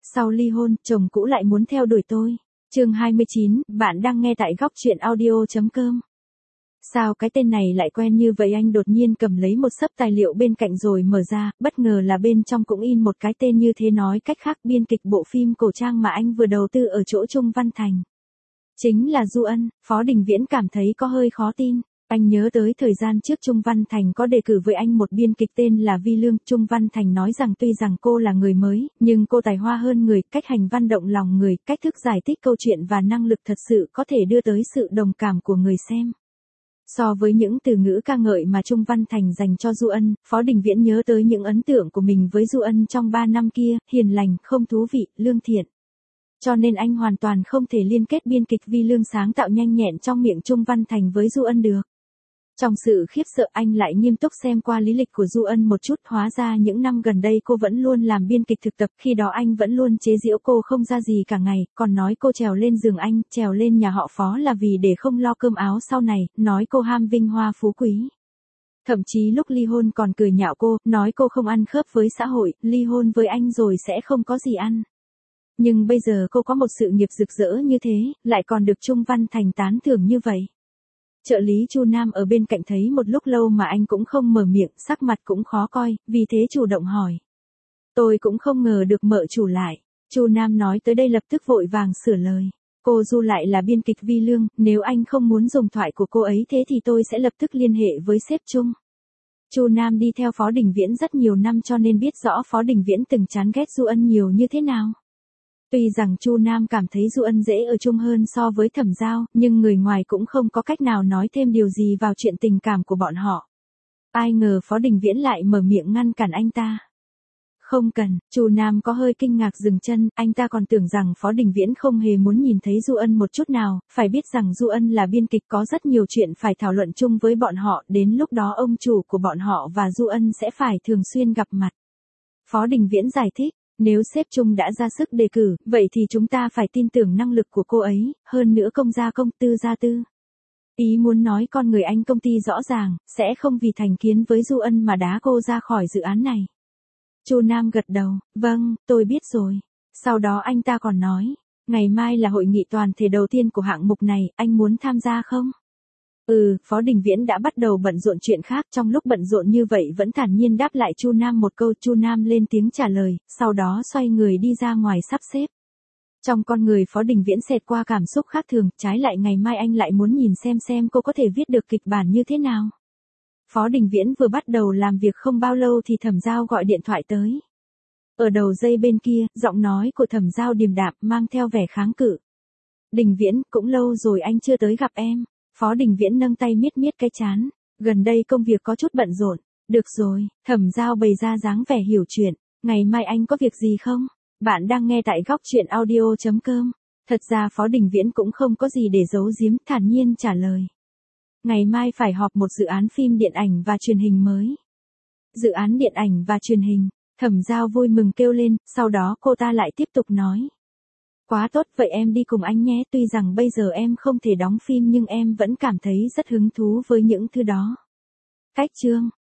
Sau ly hôn, chồng cũ lại muốn theo đuổi tôi. Chương 29, bạn đang nghe tại góc truyện audio.com. Sao cái tên này lại quen như vậy? Anh đột nhiên cầm lấy một xấp tài liệu bên cạnh rồi mở ra, bất ngờ là bên trong cũng in một cái tên như thế, nói cách khác biên kịch bộ phim cổ trang mà anh vừa đầu tư ở chỗ Trung Văn Thành. Chính là Du Ân. Phó Đình Viễn cảm thấy có hơi khó tin. Anh nhớ tới thời gian trước Trung Văn Thành có đề cử với anh một biên kịch tên là Vi Lương. Trung Văn Thành nói rằng tuy rằng cô là người mới, nhưng cô tài hoa hơn người, cách hành văn động lòng người, cách thức giải thích câu chuyện và năng lực thật sự có thể đưa tới sự đồng cảm của người xem. So với những từ ngữ ca ngợi mà Trung Văn Thành dành cho Du Ân, Phó Đình Viễn nhớ tới những ấn tượng của mình với Du Ân trong 3 năm kia, hiền lành, không thú vị, lương thiện. Cho nên anh hoàn toàn không thể liên kết biên kịch Vi Lương sáng tạo nhanh nhẹn trong miệng Trung Văn Thành với Du Ân được. Trong sự khiếp sợ, anh lại nghiêm túc xem qua lý lịch của Du Ân một chút, hóa ra những năm gần đây cô vẫn luôn làm biên kịch thực tập, khi đó anh vẫn luôn chế giễu cô không ra gì cả ngày, còn nói cô trèo lên giường anh, trèo lên nhà họ Phó là vì để không lo cơm áo sau này, nói cô ham vinh hoa phú quý. Thậm chí lúc ly hôn còn cười nhạo cô, nói cô không ăn khớp với xã hội, ly hôn với anh rồi sẽ không có gì ăn. Nhưng bây giờ cô có một sự nghiệp rực rỡ như thế, lại còn được Trung Văn Thành tán thưởng như vậy. Trợ lý Chu Nam ở bên cạnh thấy một lúc lâu mà anh cũng không mở miệng, sắc mặt cũng khó coi, vì thế chủ động hỏi. Tôi cũng không ngờ được mợ chủ lại. Chu Nam nói tới đây lập tức vội vàng sửa lời. Cô Du lại là biên kịch Vi Lương, nếu anh không muốn dùng thoại của cô ấy thế thì tôi sẽ lập tức liên hệ với sếp Trung. Chu Nam đi theo Phó Đình Viễn rất nhiều năm cho nên biết rõ Phó Đình Viễn từng chán ghét Du Ân nhiều như thế nào. Tuy rằng Chu Nam cảm thấy Du Ân dễ ở chung hơn so với Thẩm Giao, nhưng người ngoài cũng không có cách nào nói thêm điều gì vào chuyện tình cảm của bọn họ. Ai ngờ Phó Đình Viễn lại mở miệng ngăn cản anh ta. Không cần. Chu Nam có hơi kinh ngạc dừng chân, anh ta còn tưởng rằng Phó Đình Viễn không hề muốn nhìn thấy Du Ân một chút nào, phải biết rằng Du Ân là biên kịch có rất nhiều chuyện phải thảo luận chung với bọn họ, đến lúc đó ông chủ của bọn họ và Du Ân sẽ phải thường xuyên gặp mặt. Phó Đình Viễn giải thích. Nếu sếp Trung đã ra sức đề cử, vậy thì chúng ta phải tin tưởng năng lực của cô ấy, hơn nữa công gia công, tư gia tư. Ý muốn nói con người anh công ty rõ ràng, sẽ không vì thành kiến với Du Ân mà đá cô ra khỏi dự án này. Chu Nam gật đầu, vâng, tôi biết rồi. Sau đó anh ta còn nói, ngày mai là hội nghị toàn thể đầu tiên của hạng mục này, anh muốn tham gia không? Phó Đình Viễn đã bắt đầu bận rộn chuyện khác, trong lúc bận rộn như vậy vẫn thản nhiên đáp lại Chu Nam một câu. Chu Nam lên tiếng trả lời, sau đó xoay người đi ra ngoài sắp xếp. Trong con người Phó Đình Viễn xẹt qua cảm xúc khác thường, trái lại ngày mai anh lại muốn nhìn xem cô có thể viết được kịch bản như thế nào. Phó Đình Viễn vừa bắt đầu làm việc không bao lâu thì Thẩm Giao gọi điện thoại tới. Ở đầu dây bên kia, giọng nói của Thẩm Giao điềm đạm, mang theo vẻ kháng cự. Đình Viễn, cũng lâu rồi anh chưa tới gặp em. Phó Đình Viễn nâng tay miết cái trán, gần đây công việc có chút bận rộn. Được rồi, Thẩm Giao bày ra dáng vẻ hiểu chuyện, ngày mai anh có việc gì không? Bạn đang nghe tại góc truyện audio.com. Thật ra Phó Đình Viễn cũng không có gì để giấu giếm, thản nhiên trả lời. Ngày mai phải họp một dự án phim điện ảnh và truyền hình mới. Dự án điện ảnh và truyền hình, Thẩm Giao vui mừng kêu lên, sau đó cô ta lại tiếp tục nói. Quá tốt, vậy em đi cùng anh nhé, tuy rằng bây giờ em không thể đóng phim nhưng em vẫn cảm thấy rất hứng thú với những thứ đó. Cách chương.